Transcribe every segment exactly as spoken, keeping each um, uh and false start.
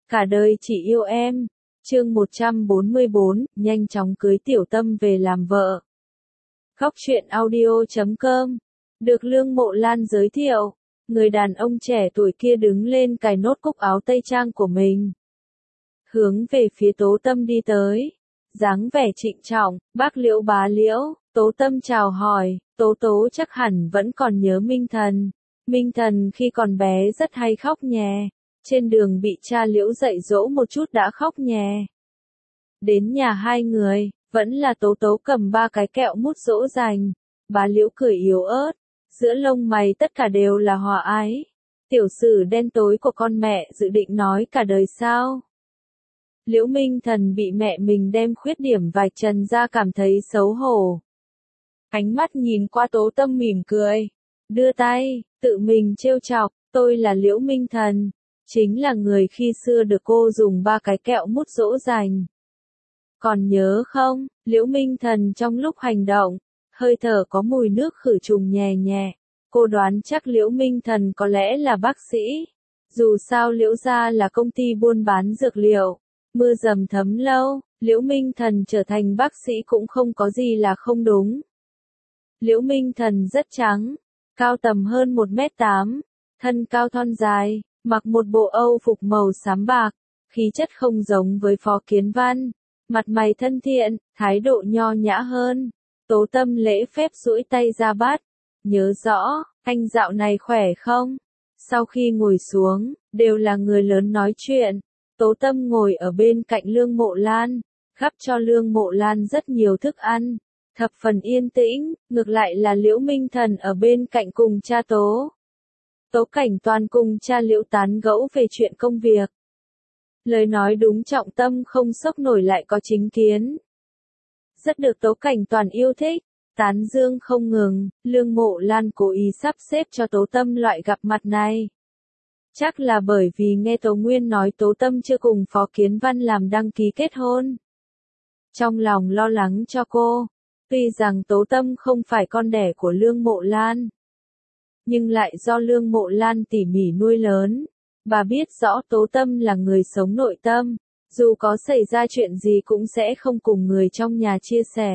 Cả đời chỉ yêu em. Chương một trăm bốn mươi bốn, nhanh chóng cưới Tiểu Tâm về làm vợ. Góc truyện audio chấm com. Được Lương Mộ Lan giới thiệu, người đàn ông trẻ tuổi kia đứng lên cài nốt cúc áo tây trang của mình. Hướng về phía Tố Tâm đi tới. Dáng vẻ trịnh trọng, bác Liễu bá Liễu, Tố Tâm chào hỏi, Tố Tố chắc hẳn vẫn còn nhớ Minh Thần. Minh Thần khi còn bé rất hay khóc nhè. Trên đường bị cha Liễu dạy dỗ một chút đã khóc nhè. Đến nhà hai người, vẫn là Tố Tố cầm ba cái kẹo mút dỗ dành. Bá Liễu cười yếu ớt, giữa lông mày tất cả đều là hòa ái. Tiểu sử đen tối của con mẹ dự định nói cả đời sao? Liễu Minh Thần bị mẹ mình đem khuyết điểm vạch trần ra cảm thấy xấu hổ. Ánh mắt nhìn qua Tố Tâm mỉm cười, đưa tay, tự mình trêu chọc, tôi là Liễu Minh Thần, chính là người khi xưa được cô dùng ba cái kẹo mút dỗ dành. Còn nhớ không, Liễu Minh Thần trong lúc hành động, hơi thở có mùi nước khử trùng nhẹ nhẹ, cô đoán chắc Liễu Minh Thần có lẽ là bác sĩ. Dù sao Liễu gia là công ty buôn bán dược liệu, mưa dầm thấm lâu, Liễu Minh Thần trở thành bác sĩ cũng không có gì là không đúng. Liễu Minh Thần rất trắng, cao tầm hơn một mét tám, thân cao thon dài, mặc một bộ Âu phục màu xám bạc, khí chất không giống với Phó Kiến Văn, mặt mày thân thiện, thái độ nho nhã hơn. Tố Tâm lễ phép duỗi tay ra bắt, nhớ rõ, anh dạo này khỏe không? Sau khi ngồi xuống, đều là người lớn nói chuyện. Tố Tâm ngồi ở bên cạnh Lương Mộ Lan, gắp cho Lương Mộ Lan rất nhiều thức ăn, thập phần yên tĩnh, ngược lại là Liễu Minh Thần ở bên cạnh cùng cha Tố. Tố Cảnh Toàn cùng cha Liễu tán gẫu về chuyện công việc. Lời nói đúng trọng tâm không sốc nổi lại có chính kiến. Rất được Tố Cảnh Toàn yêu thích, tán dương không ngừng, Lương Mộ Lan cố ý sắp xếp cho Tố Tâm loại gặp mặt này. Chắc là bởi vì nghe Tố Nguyên nói Tố Tâm chưa cùng Phó Kiến Văn làm đăng ký kết hôn. Trong lòng lo lắng cho cô, tuy rằng Tố Tâm không phải con đẻ của Lương Mộ Lan, nhưng lại do Lương Mộ Lan tỉ mỉ nuôi lớn. Bà biết rõ Tố Tâm là người sống nội tâm, dù có xảy ra chuyện gì cũng sẽ không cùng người trong nhà chia sẻ.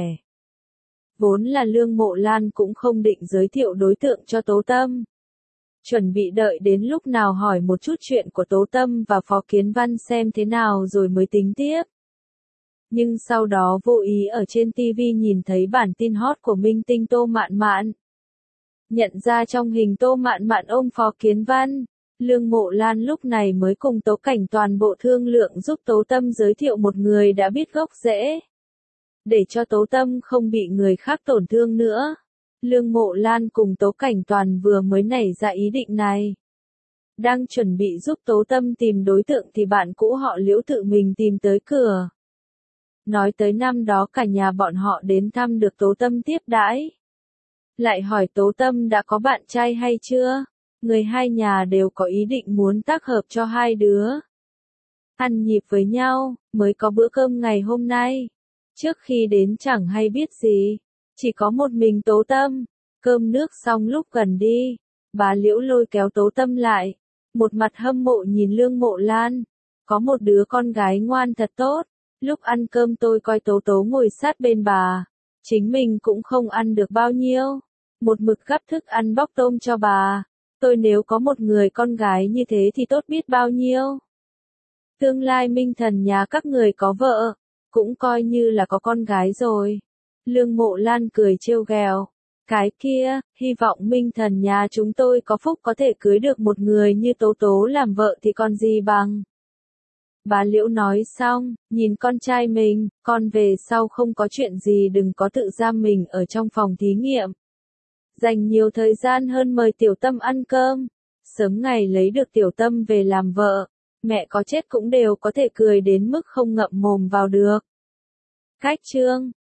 Vốn là Lương Mộ Lan cũng không định giới thiệu đối tượng cho Tố Tâm. Chuẩn bị đợi đến lúc nào hỏi một chút chuyện của Tố Tâm và Phó Kiến Văn xem thế nào rồi mới tính tiếp. Nhưng sau đó vô ý ở trên ti vi nhìn thấy bản tin hot của minh tinh Tô Mạn Mạn. Nhận ra trong hình Tô Mạn Mạn ôm Phó Kiến Văn, Lương Mộ Lan lúc này mới cùng Tố Cảnh toàn bộ thương lượng giúp Tố Tâm giới thiệu một người đã biết gốc rễ. Để cho Tố Tâm không bị người khác tổn thương nữa. Lương Mộ Lan cùng Tố Cảnh Toàn vừa mới nảy ra ý định này. Đang chuẩn bị giúp Tố Tâm tìm đối tượng thì bạn cũ họ Liễu tự mình tìm tới cửa. Nói tới năm đó cả nhà bọn họ đến thăm được Tố Tâm tiếp đãi. Lại hỏi Tố Tâm đã có bạn trai hay chưa? Người hai nhà đều có ý định muốn tác hợp cho hai đứa. Ăn nhịp với nhau, mới có bữa cơm ngày hôm nay. Trước khi đến chẳng hay biết gì. Chỉ có một mình Tố Tâm. Cơm nước xong lúc gần đi, bà Liễu lôi kéo Tố Tâm lại. Một mặt hâm mộ nhìn Lương Mộ Lan. Có một đứa con gái ngoan thật tốt. Lúc ăn cơm tôi coi Tố Tố ngồi sát bên bà. Chính mình cũng không ăn được bao nhiêu. Một mực gắp thức ăn bóc tôm cho bà. Tôi nếu có một người con gái như thế thì tốt biết bao nhiêu. Tương lai Minh Thần nhà các người có vợ, cũng coi như là có con gái rồi. Lương Mộ Lan cười trêu ghẹo. Cái kia, hy vọng Minh Thần nhà chúng tôi có phúc có thể cưới được một người như Tố Tố làm vợ thì còn gì bằng. Bà Liễu nói xong, nhìn con trai mình, con về sau không có chuyện gì đừng có tự giam mình ở trong phòng thí nghiệm. Dành nhiều thời gian hơn mời Tiểu Tâm ăn cơm. Sớm ngày lấy được Tiểu Tâm về làm vợ, mẹ có chết cũng đều có thể cười đến mức không ngậm mồm vào được. Cách chương